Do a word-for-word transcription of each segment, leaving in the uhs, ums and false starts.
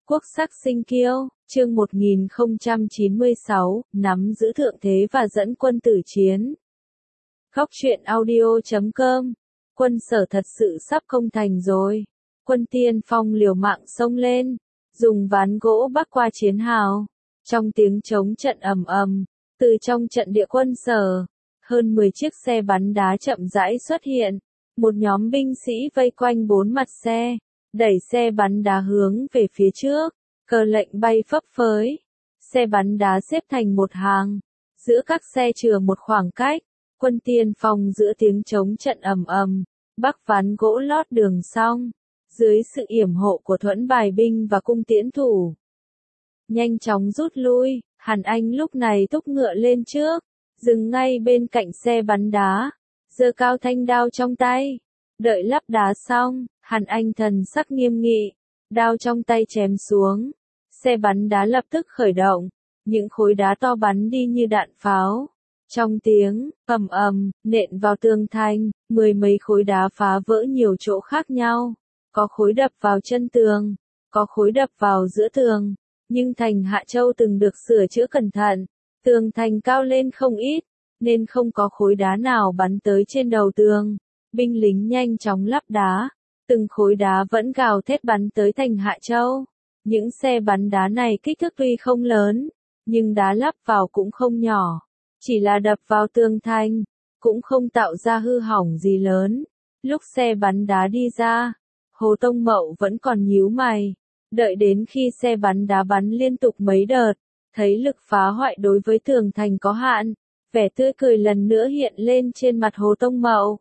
Quốc sắc sinh kiêu, chương một nghìn không trăm chín mươi sáu, nắm giữ thượng thế và dẫn quân tử chiến. Góc truyện audio chấm com, quân Sở thật sự sắp công thành rồi. Quân Tiên Phong liều mạng xông lên, dùng ván gỗ bắc qua chiến hào. Trong tiếng trống trận ầm ầm, từ trong trận địa quân Sở, hơn mười chiếc xe bắn đá chậm rãi xuất hiện. Một nhóm binh sĩ vây quanh bốn mặt xe, đẩy xe bắn đá hướng về phía trước, cờ lệnh bay phấp phới. Xe bắn đá xếp thành một hàng, giữa các xe chừa một khoảng cách. Quân Tiên Phong giữa tiếng trống trận ầm ầm, bắc ván gỗ lót đường xong, dưới sự yểm hộ của thuẫn bài binh và cung tiễn thủ. Nhanh chóng rút lui, Hàn Anh lúc này thúc ngựa lên trước, dừng ngay bên cạnh xe bắn đá, giơ cao thanh đao trong tay. Đợi lắp đá xong, Hàn Anh thần sắc nghiêm nghị, đao trong tay chém xuống. Xe bắn đá lập tức khởi động, những khối đá to bắn đi như đạn pháo. Trong tiếng ầm ầm, nện vào tường thành, mười mấy khối đá phá vỡ nhiều chỗ khác nhau. Có khối đập vào chân tường, có khối đập vào giữa tường. Nhưng thành Hạ Châu từng được sửa chữa cẩn thận, tường thành cao lên không ít, nên không có khối đá nào bắn tới trên đầu tường. Binh lính nhanh chóng lắp đá, từng khối đá vẫn gào thét bắn tới thành Hạ Châu. Những xe bắn đá này kích thước tuy không lớn, nhưng đá lắp vào cũng không nhỏ. Chỉ là đập vào tường thành, cũng không tạo ra hư hỏng gì lớn. Lúc xe bắn đá đi ra, Hồ Tông Mậu vẫn còn nhíu mày. Đợi đến khi xe bắn đá bắn liên tục mấy đợt, thấy lực phá hoại đối với tường thành có hạn, vẻ tươi cười lần nữa hiện lên trên mặt Hồ Tông Mậu.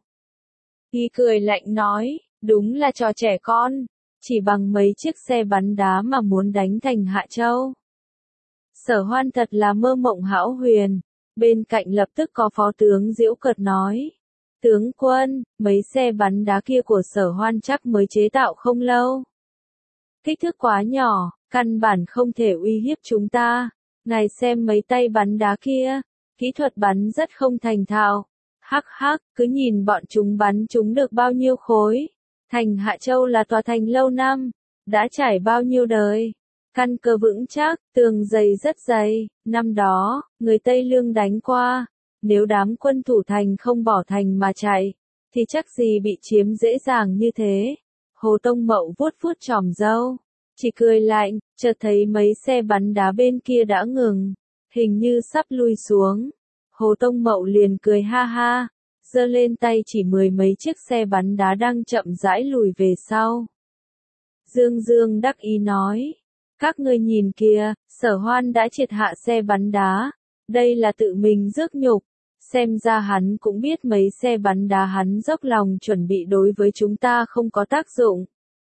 Y cười lạnh nói, đúng là trò trẻ con, chỉ bằng mấy chiếc xe bắn đá mà muốn đánh thành Hạ Châu. Sở Hoan thật là mơ mộng hão huyền. Bên cạnh lập tức có phó tướng giễu cợt nói, tướng quân, mấy xe bắn đá kia của Sở Hoan chắc mới chế tạo không lâu. Kích thước quá nhỏ, căn bản không thể uy hiếp chúng ta. Ngài xem mấy tay bắn đá kia, kỹ thuật bắn rất không thành thạo. Hắc hắc, cứ nhìn bọn chúng bắn chúng được bao nhiêu khối. Thành Hạ Châu là tòa thành lâu năm, đã trải bao nhiêu đời. Căn cơ vững chắc, tường dày rất dày. Năm đó, người Tây Lương đánh qua, nếu đám quân thủ thành không bỏ thành mà chạy, thì chắc gì bị chiếm dễ dàng như thế. Hồ Tông Mậu vuốt vuốt chòm râu, chỉ cười lạnh, chợt thấy mấy xe bắn đá bên kia đã ngừng, hình như sắp lui xuống. Hồ Tông Mậu liền cười ha ha, giơ lên tay chỉ mười mấy chiếc xe bắn đá đang chậm rãi lùi về sau. Dương Dương đắc ý nói, các ngươi nhìn kìa, Sở Hoan đã triệt hạ xe bắn đá, đây là tự mình rước nhục, xem ra hắn cũng biết mấy xe bắn đá hắn dốc lòng chuẩn bị đối với chúng ta không có tác dụng.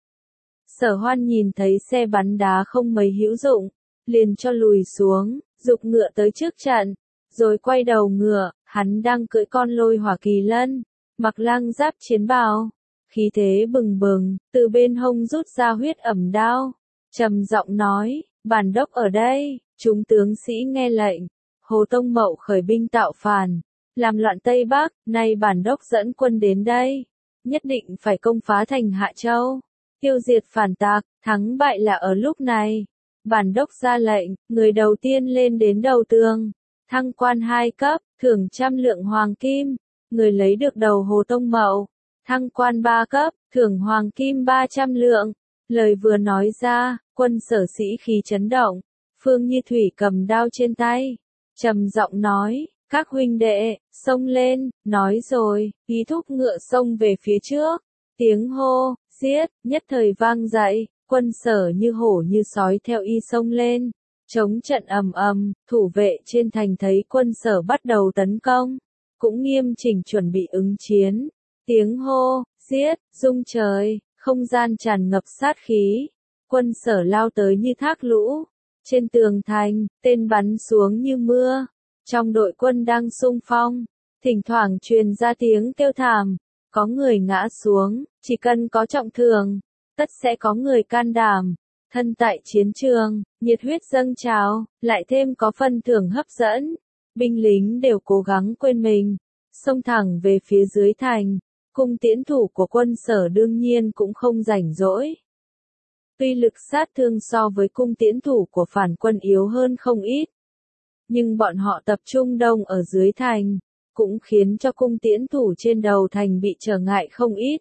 Sở Hoan nhìn thấy xe bắn đá không mấy hữu dụng, liền cho lùi xuống, giục ngựa tới trước trận, rồi quay đầu ngựa, hắn đang cưỡi con Lôi Hỏa Kỳ Lân, mặc lang giáp chiến bào, khí thế bừng bừng, từ bên hông rút ra huyết ẩm đao, trầm giọng nói, bản đốc ở đây, chúng tướng sĩ nghe lệnh. Hồ Tông Mậu khởi binh tạo phản, làm loạn Tây Bắc, nay bản đốc dẫn quân đến đây, nhất định phải công phá thành Hạ Châu, tiêu diệt phản tặc, thắng bại là ở lúc này. Bản đốc ra lệnh, người đầu tiên lên đến đầu tường, thăng quan hai cấp, thưởng trăm lượng hoàng kim. Người lấy được đầu Hồ Tông Mậu, thăng quan ba cấp, thưởng hoàng kim ba trăm lượng. Lời vừa nói ra, quân Sở sĩ khí chấn động. Phương Như Thủy cầm đao trên tay, trầm giọng nói, các huynh đệ, xông lên. Nói rồi, y thúc ngựa xông về phía trước. Tiếng hô, giết, nhất thời vang dậy. Quân Sở như hổ như sói theo y xông lên. Chống trận ầm ầm, thủ vệ trên thành thấy quân Sở bắt đầu tấn công, cũng nghiêm chỉnh chuẩn bị ứng chiến. Tiếng hô, giết, rung trời, không gian tràn ngập sát khí. Quân Sở lao tới như thác lũ. Trên tường thành, tên bắn xuống như mưa. Trong đội quân đang xung phong, thỉnh thoảng truyền ra tiếng kêu thảm. Có người ngã xuống, chỉ cần có trọng thương, tất sẽ có người can đảm. Thân tại chiến trường, nhiệt huyết dâng trào, lại thêm có phần thưởng hấp dẫn. Binh lính đều cố gắng quên mình, xông thẳng về phía dưới thành. Cung tiễn thủ của quân Sở đương nhiên cũng không rảnh rỗi. Tuy lực sát thương so với cung tiễn thủ của phản quân yếu hơn không ít, nhưng bọn họ tập trung đông ở dưới thành, cũng khiến cho cung tiễn thủ trên đầu thành bị trở ngại không ít.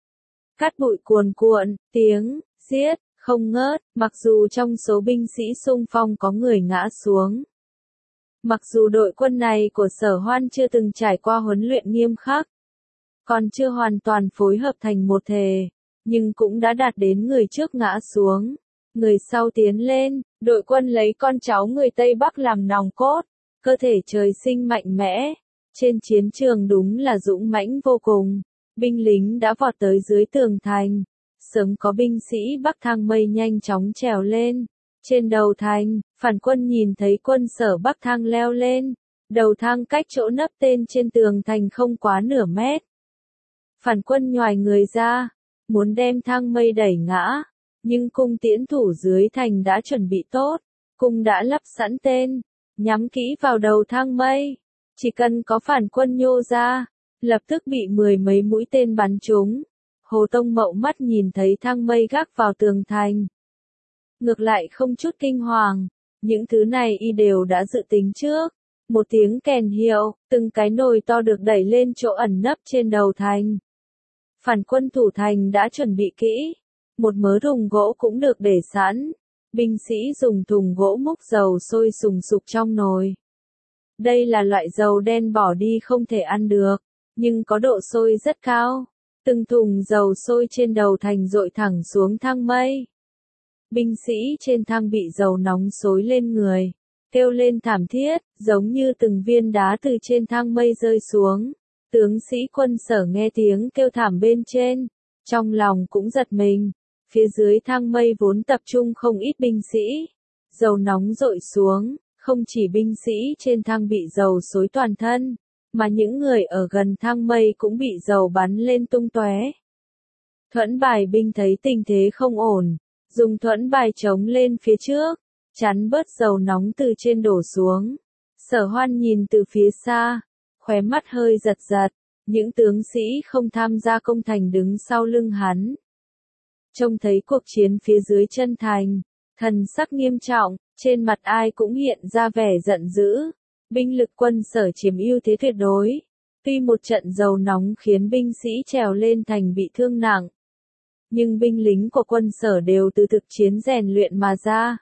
Cát bụi cuồn cuộn, tiếng giết không ngớt, mặc dù trong số binh sĩ xung phong có người ngã xuống. Mặc dù đội quân này của Sở Hoan chưa từng trải qua huấn luyện nghiêm khắc, còn chưa hoàn toàn phối hợp thành một thể, nhưng cũng đã đạt đến người trước ngã xuống, người sau tiến lên, đội quân lấy con cháu người Tây Bắc làm nòng cốt, cơ thể trời sinh mạnh mẽ, trên chiến trường đúng là dũng mãnh vô cùng, binh lính đã vọt tới dưới tường thành, sớm có binh sĩ Bắc Thang Mây nhanh chóng trèo lên, trên đầu thành, phản quân nhìn thấy quân Sở Bắc Thang leo lên, đầu thang cách chỗ nấp tên trên tường thành không quá nửa mét. Phản quân nhoài người ra, muốn đem Thang Mây đẩy ngã, nhưng cung tiễn thủ dưới thành đã chuẩn bị tốt, cung đã lắp sẵn tên, nhắm kỹ vào đầu Thang Mây, chỉ cần có phản quân nhô ra, lập tức bị mười mấy mũi tên bắn trúng. Hồ Tông Mậu mắt nhìn thấy Thang Mây gác vào tường thành, ngược lại không chút kinh hoàng, những thứ này y đều đã dự tính trước. Một tiếng kèn hiệu, từng cái nồi to được đẩy lên chỗ ẩn nấp trên đầu thành. Phản quân thủ thành đã chuẩn bị kỹ, một mớ thùng gỗ cũng được để sẵn, binh sĩ dùng thùng gỗ múc dầu sôi sùng sục trong nồi. Đây là loại dầu đen bỏ đi không thể ăn được, nhưng có độ sôi rất cao, từng thùng dầu sôi trên đầu thành dội thẳng xuống Thang Mây. Binh sĩ trên thang bị dầu nóng xối lên người, kêu lên thảm thiết, giống như từng viên đá từ trên Thang Mây rơi xuống. Tướng sĩ quân Sở nghe tiếng kêu thảm bên trên, trong lòng cũng giật mình, phía dưới Thang Mây vốn tập trung không ít binh sĩ. Dầu nóng dội xuống, không chỉ binh sĩ trên thang bị dầu xối toàn thân, mà những người ở gần Thang Mây cũng bị dầu bắn lên tung tóe. Thuẫn bài binh thấy tình thế không ổn, dùng thuẫn bài chống lên phía trước, chắn bớt dầu nóng từ trên đổ xuống. Sở Hoan nhìn từ phía xa, khóe mắt hơi giật giật, những tướng sĩ không tham gia công thành đứng sau lưng hắn. Trông thấy cuộc chiến phía dưới chân thành, thần sắc nghiêm trọng, trên mặt ai cũng hiện ra vẻ giận dữ. Binh lực quân Sở chiếm ưu thế tuyệt đối. Tuy một trận dầu nóng khiến binh sĩ trèo lên thành bị thương nặng, nhưng binh lính của quân Sở đều từ thực chiến rèn luyện mà ra.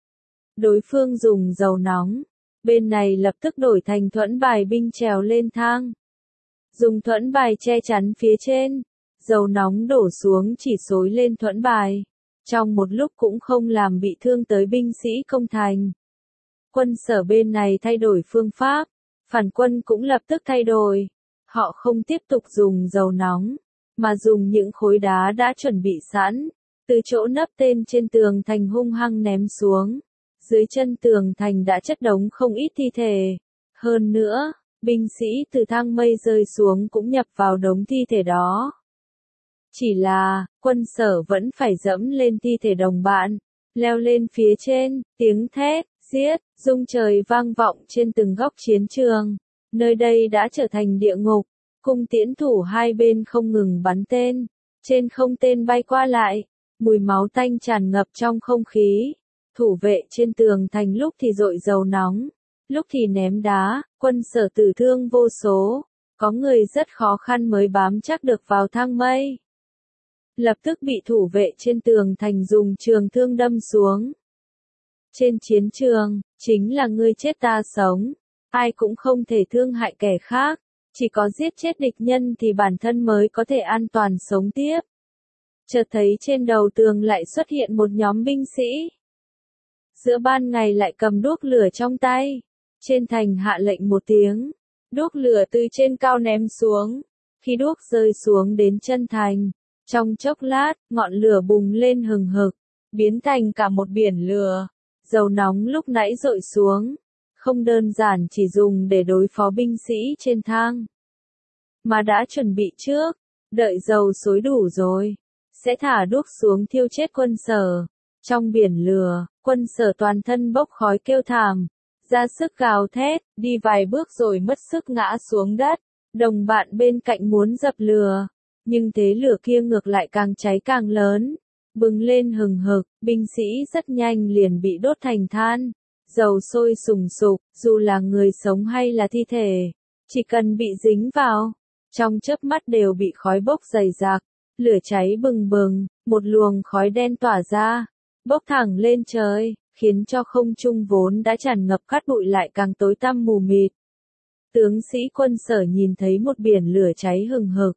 Đối phương dùng dầu nóng, bên này lập tức đổi thành thuẫn bài binh trèo lên thang. Dùng thuẫn bài che chắn phía trên, dầu nóng đổ xuống chỉ xối lên thuẫn bài, trong một lúc cũng không làm bị thương tới binh sĩ công thành. Quân Sở bên này thay đổi phương pháp, phản quân cũng lập tức thay đổi. Họ không tiếp tục dùng dầu nóng, mà dùng những khối đá đã chuẩn bị sẵn, từ chỗ nấp tên trên tường thành hung hăng ném xuống. Dưới chân tường thành đã chất đống không ít thi thể. Hơn nữa, binh sĩ từ Thang Mây rơi xuống cũng nhập vào đống thi thể đó. Chỉ là, quân Sở vẫn phải dẫm lên thi thể đồng bạn, leo lên phía trên, tiếng thét, giết, rung trời vang vọng trên từng góc chiến trường. Nơi đây đã trở thành địa ngục, cung tiễn thủ hai bên không ngừng bắn tên, trên không tên bay qua lại, mùi máu tanh tràn ngập trong không khí. Thủ vệ trên tường thành lúc thì dội dầu nóng, lúc thì ném đá, quân Sở tử thương vô số, có người rất khó khăn mới bám chắc được vào Thang Mây. Lập tức bị thủ vệ trên tường thành dùng trường thương đâm xuống. Trên chiến trường, chính là ngươi chết ta sống, ai cũng không thể thương hại kẻ khác, chỉ có giết chết địch nhân thì bản thân mới có thể an toàn sống tiếp. Chợt thấy trên đầu tường lại xuất hiện một nhóm binh sĩ. Giữa ban ngày lại cầm đuốc lửa trong tay. Trên thành hạ lệnh một tiếng, đuốc lửa từ trên cao ném xuống. Khi đuốc rơi xuống đến chân thành, trong chốc lát, ngọn lửa bùng lên hừng hực, biến thành cả một biển lửa. Dầu nóng lúc nãy dội xuống, không đơn giản chỉ dùng để đối phó binh sĩ trên thang, mà đã chuẩn bị trước, đợi dầu sôi đủ rồi, sẽ thả đuốc xuống thiêu chết quân Sở. Trong biển lửa, quân Sở toàn thân bốc khói kêu thảm, ra sức gào thét, đi vài bước rồi mất sức ngã xuống đất. Đồng bạn bên cạnh muốn dập lửa, nhưng thế lửa kia ngược lại càng cháy càng lớn. bừng lên hừng hực, binh sĩ rất nhanh liền bị đốt thành than. Dầu sôi sùng sục, dù là người sống hay là thi thể, chỉ cần bị dính vào, trong chớp mắt đều bị khói bốc dày dạc, lửa cháy bừng bừng, một luồng khói đen tỏa ra, bốc thẳng lên trời, khiến cho không trung vốn đã tràn ngập cát bụi lại càng tối tăm mù mịt. Tướng sĩ quân Sở nhìn thấy một biển lửa cháy hừng hực.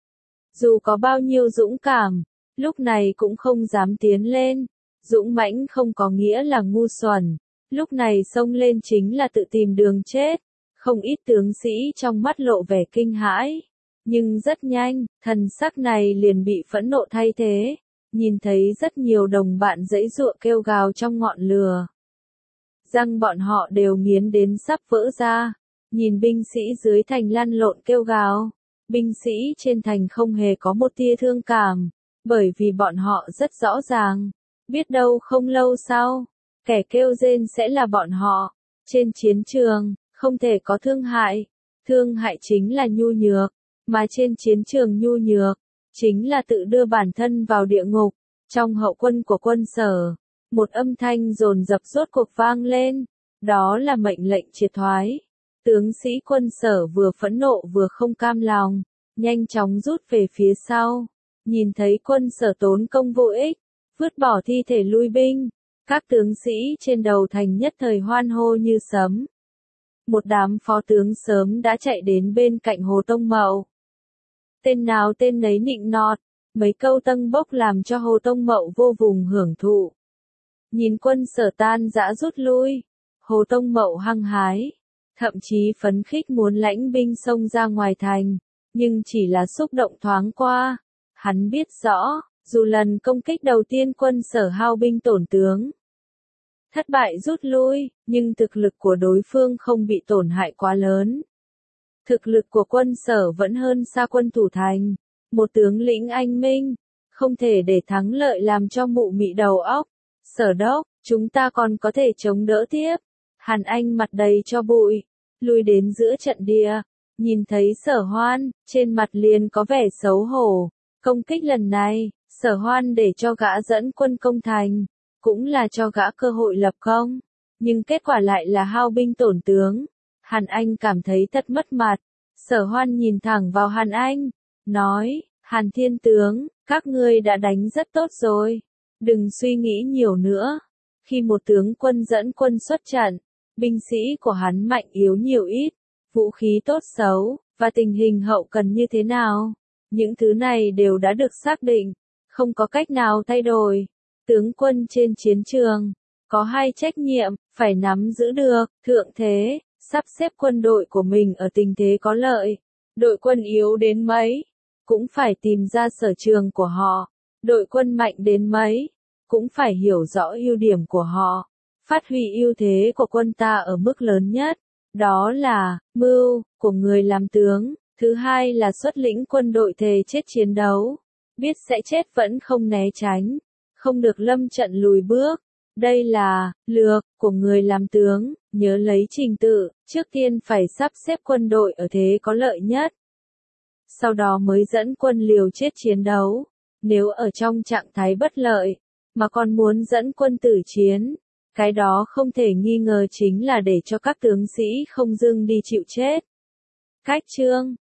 Dù có bao nhiêu dũng cảm, lúc này cũng không dám tiến lên. Dũng mãnh không có nghĩa là ngu xuẩn, lúc này xông lên chính là tự tìm đường chết. Không ít tướng sĩ trong mắt lộ vẻ kinh hãi, nhưng rất nhanh, thần sắc này liền bị phẫn nộ thay thế. Nhìn thấy rất nhiều đồng bạn giãy giụa kêu gào trong ngọn lửa. Răng bọn họ đều nghiến đến sắp vỡ ra. Nhìn binh sĩ dưới thành lăn lộn kêu gào. Binh sĩ trên thành không hề có một tia thương cảm, bởi vì bọn họ rất rõ ràng, biết đâu không lâu sau, kẻ kêu rên sẽ là bọn họ. Trên chiến trường, không thể có thương hại, thương hại chính là nhu nhược, mà trên chiến trường nhu nhược, chính là tự đưa bản thân vào địa ngục. Trong hậu quân của quân Sở, một âm thanh dồn dập rốt cuộc vang lên, đó là mệnh lệnh triệt thoái. Tướng sĩ quân Sở vừa phẫn nộ vừa không cam lòng, nhanh chóng rút về phía sau. Nhìn thấy quân Sở tốn công vô ích, vứt bỏ thi thể lui binh, các tướng sĩ trên đầu thành nhất thời hoan hô như sấm. Một đám phó tướng sớm đã chạy đến bên cạnh Hồ Tông Mậu. Tên nào tên nấy nịnh nọt, mấy câu tâng bốc làm cho Hồ Tông Mậu vô vùng hưởng thụ. Nhìn quân Sở tan rã rút lui, Hồ Tông Mậu hăng hái, thậm chí phấn khích muốn lãnh binh xông ra ngoài thành, nhưng chỉ là xúc động thoáng qua. Hắn biết rõ, dù lần công kích đầu tiên quân Sở hao binh tổn tướng, thất bại rút lui, nhưng thực lực của đối phương không bị tổn hại quá lớn. Thực lực của quân Sở vẫn hơn xa quân thủ thành. Một tướng lĩnh anh minh, không thể để thắng lợi làm cho mụ mị đầu óc. Sở đốc, chúng ta còn có thể chống đỡ tiếp. Hàn Anh mặt đầy cho bụi, lui đến giữa trận địa, nhìn thấy Sở Hoan, trên mặt liền có vẻ xấu hổ. Công kích lần này, Sở Hoan để cho gã dẫn quân công thành, cũng là cho gã cơ hội lập công, nhưng kết quả lại là hao binh tổn tướng. Hàn Anh cảm thấy thật mất mặt. Sở Hoan nhìn thẳng vào Hàn Anh, nói, Hàn Thiên Tướng, các ngươi đã đánh rất tốt rồi, đừng suy nghĩ nhiều nữa. Khi một tướng quân dẫn quân xuất trận, binh sĩ của hắn mạnh yếu nhiều ít, vũ khí tốt xấu, và tình hình hậu cần như thế nào, những thứ này đều đã được xác định, không có cách nào thay đổi. Tướng quân trên chiến trường, có hai trách nhiệm, phải nắm giữ được, thượng thế, sắp xếp quân đội của mình ở tình thế có lợi. Đội quân yếu đến mấy, cũng phải tìm ra sở trường của họ. Đội quân mạnh đến mấy, cũng phải hiểu rõ ưu điểm của họ. Phát huy ưu thế của quân ta ở mức lớn nhất. Đó là, mưu, của người làm tướng. Thứ hai là xuất lĩnh quân đội thề chết chiến đấu. Biết sẽ chết vẫn không né tránh. Không được lâm trận lùi bước. Đây là, lược, của người làm tướng. Nhớ lấy trình tự, trước tiên phải sắp xếp quân đội ở thế có lợi nhất. Sau đó mới dẫn quân liều chết chiến đấu. Nếu ở trong trạng thái bất lợi, mà còn muốn dẫn quân tử chiến, cái đó không thể nghi ngờ chính là để cho các tướng sĩ không dưng đi chịu chết. Cách chương